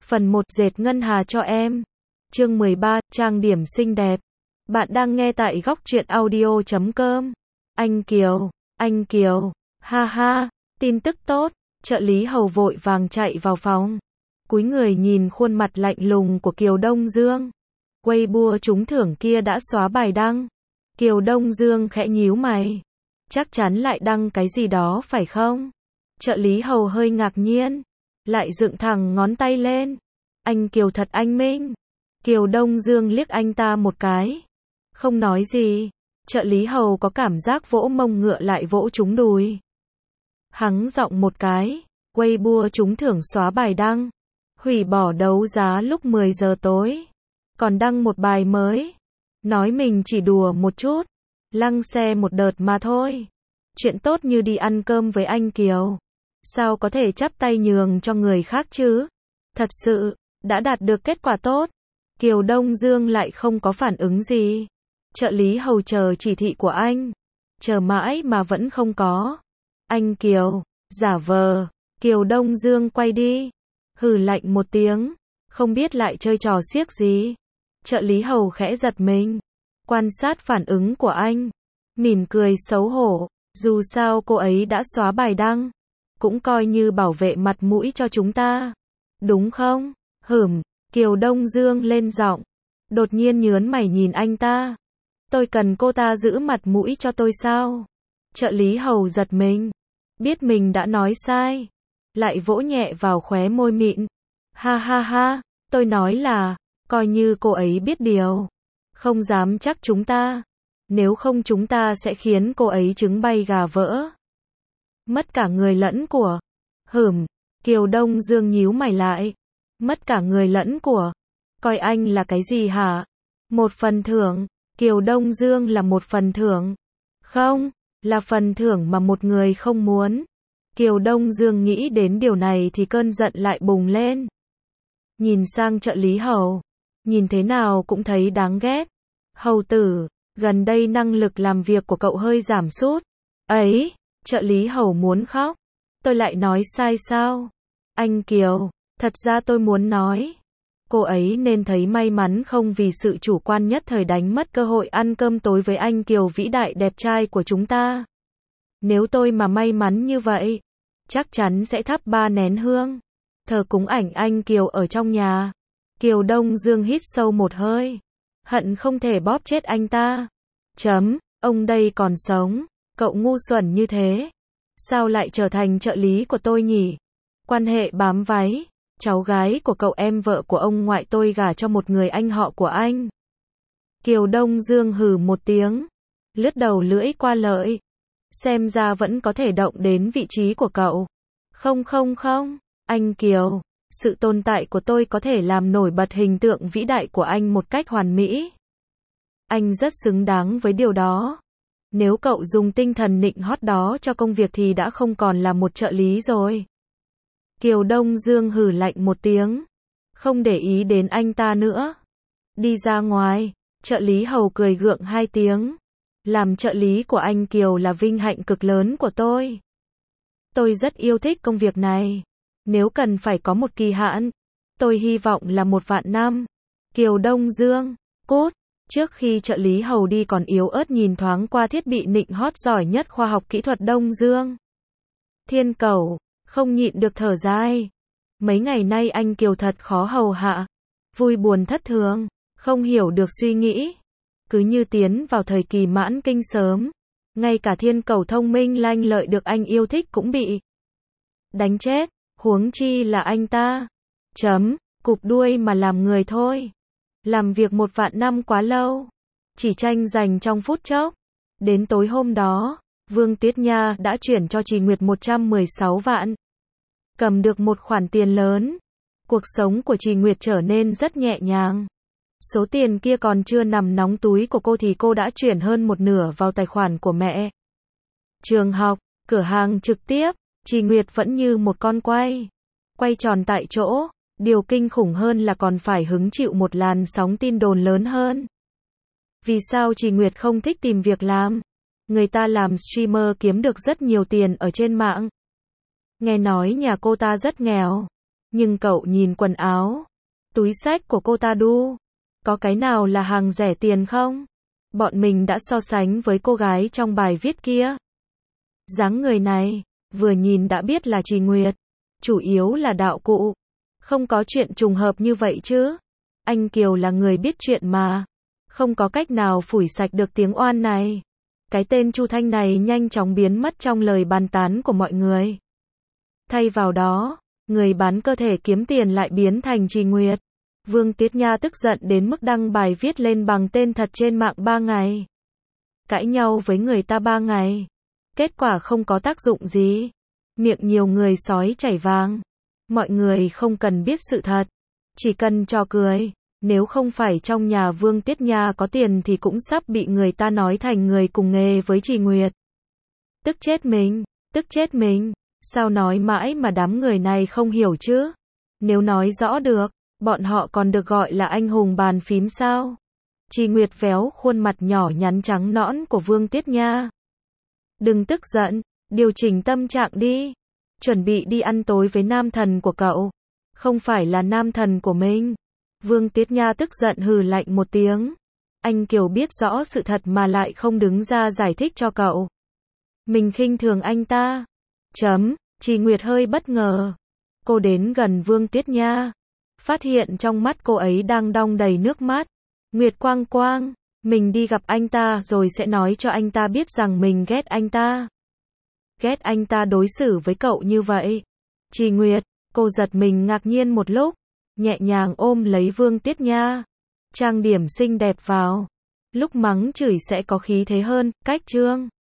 Phần 1 dệt ngân hà cho em. Chương 13, trang điểm xinh đẹp. Bạn đang nghe tại góc truyện audio.com. Anh Kiều, ha ha, tin tức tốt. Trợ lý Hầu vội vàng chạy vào phòng. Cúi người nhìn khuôn mặt lạnh lùng của Kiều Đông Dương. Weibo trúng thưởng kia đã xóa bài đăng. Kiều Đông Dương khẽ nhíu mày. Chắc chắn lại đăng cái gì đó phải không? Trợ lý Hầu hơi ngạc nhiên. Lại dựng thẳng ngón tay lên. Anh Kiều thật anh minh. Kiều Đông Dương liếc anh ta một cái. Không nói gì. Trợ lý Hầu có cảm giác vỗ mông ngựa lại vỗ trúng đùi. Hắng giọng một cái. Weibo trúng thưởng xóa bài đăng. Hủy bỏ đấu giá lúc 10 giờ tối. Còn đăng một bài mới. Nói mình chỉ đùa một chút. Lăng xe một đợt mà thôi. Chuyện tốt như đi ăn cơm với anh Kiều. Sao có thể chắp tay nhường cho người khác chứ? Thật sự, đã đạt được kết quả tốt. Kiều Đông Dương lại không có phản ứng gì. Trợ lý Hầu chờ chỉ thị của anh. Chờ mãi mà vẫn không có. Anh Kiều, giả vờ. Kiều Đông Dương quay đi. Hừ lạnh một tiếng. Không biết lại chơi trò xiếc gì. Trợ lý Hầu khẽ giật mình. Quan sát phản ứng của anh. Mỉm cười xấu hổ. Dù sao cô ấy đã xóa bài đăng. Cũng coi như bảo vệ mặt mũi cho chúng ta. Đúng không? Kiều Đông Dương lên giọng. Đột nhiên nhớn mày nhìn anh ta. Tôi cần cô ta giữ mặt mũi cho tôi sao? Trợ lý Hầu giật mình. Biết mình đã nói sai. Lại vỗ nhẹ vào khóe môi mịn. Ha ha ha, tôi nói là, coi như cô ấy biết điều. Không dám chắc chúng ta. Nếu không chúng ta sẽ khiến cô ấy trứng bay gà vỡ. Mất cả người lẫn của. Kiều Đông Dương nhíu mày lại. Mất cả người lẫn của. Coi anh là cái gì hả? Một phần thưởng. Kiều Đông Dương là một phần thưởng. Không, là phần thưởng mà một người không muốn. Kiều Đông Dương nghĩ đến điều này thì cơn giận lại bùng lên. Nhìn sang trợ lý Hầu. Nhìn thế nào cũng thấy đáng ghét. Hầu tử, gần đây năng lực làm việc của cậu hơi giảm sút. Ấy, trợ lý Hầu muốn khóc. Tôi lại nói sai sao? Anh Kiều, thật ra tôi muốn nói. Cô ấy nên thấy may mắn không vì sự chủ quan nhất thời đánh mất cơ hội ăn cơm tối với anh Kiều vĩ đại đẹp trai của chúng ta. Nếu tôi mà may mắn như vậy, chắc chắn sẽ thắp 3 nén hương. Thờ cúng ảnh anh Kiều ở trong nhà. Kiều Đông Dương hít sâu một hơi. Hận không thể bóp chết anh ta. Ông đây còn sống. Cậu ngu xuẩn như thế. Sao lại trở thành trợ lý của tôi nhỉ? Quan hệ bám váy. Cháu gái của cậu em vợ của ông ngoại tôi gả cho một người anh họ của anh. Kiều Đông Dương hừ một tiếng. Lướt đầu lưỡi qua lợi. Xem ra vẫn có thể động đến vị trí của cậu. Không. Anh Kiều. Sự tồn tại của tôi có thể làm nổi bật hình tượng vĩ đại của anh một cách hoàn mỹ. Anh rất xứng đáng với điều đó. Nếu cậu dùng tinh thần nịnh hót đó cho công việc thì đã không còn là một trợ lý rồi. Kiều Đông Dương hừ lạnh một tiếng. Không để ý đến anh ta nữa. Đi ra ngoài. Trợ lý Hầu cười gượng 2 tiếng. Làm trợ lý của anh Kiều là vinh hạnh cực lớn của tôi. Tôi rất yêu thích công việc này. Nếu cần phải có một kỳ hạn, tôi hy vọng là 1 vạn năm. Kiều Đông Dương, cút. Trước khi trợ lý Hầu đi còn yếu ớt nhìn thoáng qua thiết bị nịnh hót giỏi nhất khoa học kỹ thuật Đông Dương. Thiên Cẩu, không nhịn được thở dài. Mấy ngày nay anh Kiều thật khó hầu hạ. Vui buồn thất thường, không hiểu được suy nghĩ. Cứ như tiến vào thời kỳ mãn kinh sớm. Ngay cả Thiên Cẩu thông minh lanh lợi được anh yêu thích cũng bị đánh chết. Huống chi là anh ta. Cụp đuôi mà làm người thôi. Làm việc 1 vạn năm quá lâu. Chỉ tranh giành trong phút chốc. Đến tối hôm đó, Vương Tiết Nha đã chuyển cho Trì Nguyệt 116 vạn. Cầm được một khoản tiền lớn. Cuộc sống của Trì Nguyệt trở nên rất nhẹ nhàng. Số tiền kia còn chưa nằm nóng túi của cô thì cô đã chuyển hơn 1/2 vào tài khoản của mẹ. Trường học, cửa hàng trực tiếp. Trì Nguyệt vẫn như một con quay. Quay tròn tại chỗ. Điều kinh khủng hơn là còn phải hứng chịu một làn sóng tin đồn lớn hơn. Vì sao Trì Nguyệt không thích tìm việc làm? Người ta làm streamer kiếm được rất nhiều tiền ở trên mạng. Nghe nói nhà cô ta rất nghèo. Nhưng cậu nhìn quần áo, túi xách của cô ta đu, có cái nào là hàng rẻ tiền không? Bọn mình đã so sánh với cô gái trong bài viết kia. Dáng người này, vừa nhìn đã biết là Trì Nguyệt, chủ yếu là đạo cụ. Không có chuyện trùng hợp như vậy chứ. Anh Kiều là người biết chuyện mà. Không có cách nào phủi sạch được tiếng oan này. Cái tên Chu Thanh này nhanh chóng biến mất trong lời bàn tán của mọi người. Thay vào đó, người bán cơ thể kiếm tiền lại biến thành Trì Nguyệt. Vương Tiết Nha tức giận đến mức đăng bài viết lên bằng tên thật trên mạng 3 ngày. Cãi nhau với người ta 3 ngày. Kết quả không có tác dụng gì. Miệng nhiều người sói chảy vàng. Mọi người không cần biết sự thật. Chỉ cần trò cười. Nếu không phải trong nhà Vương Tiết Nha có tiền thì cũng sắp bị người ta nói thành người cùng nghề với Trì Nguyệt. Tức chết mình. Tức chết mình. Sao nói mãi mà đám người này không hiểu chứ? Nếu nói rõ được, bọn họ còn được gọi là anh hùng bàn phím sao? Trì Nguyệt véo khuôn mặt nhỏ nhắn trắng nõn của Vương Tiết Nha. Đừng tức giận, điều chỉnh tâm trạng đi. Chuẩn bị đi ăn tối với nam thần của cậu. Không phải là nam thần của mình. Vương Tiết Nha tức giận hừ lạnh một tiếng. Anh Kiều biết rõ sự thật mà lại không đứng ra giải thích cho cậu. Mình khinh thường anh ta. Trì Nguyệt hơi bất ngờ. Cô đến gần Vương Tiết Nha. Phát hiện trong mắt cô ấy đang đong đầy nước mắt. Nguyệt Quang Quang, mình đi gặp anh ta rồi sẽ nói cho anh ta biết rằng mình ghét anh ta. Ghét anh ta đối xử với cậu như vậy. Trì Nguyệt, cô giật mình ngạc nhiên một lúc. Nhẹ nhàng ôm lấy Vương Tiết Nha. Trang điểm xinh đẹp vào. Lúc mắng chửi sẽ có khí thế hơn, cách chương.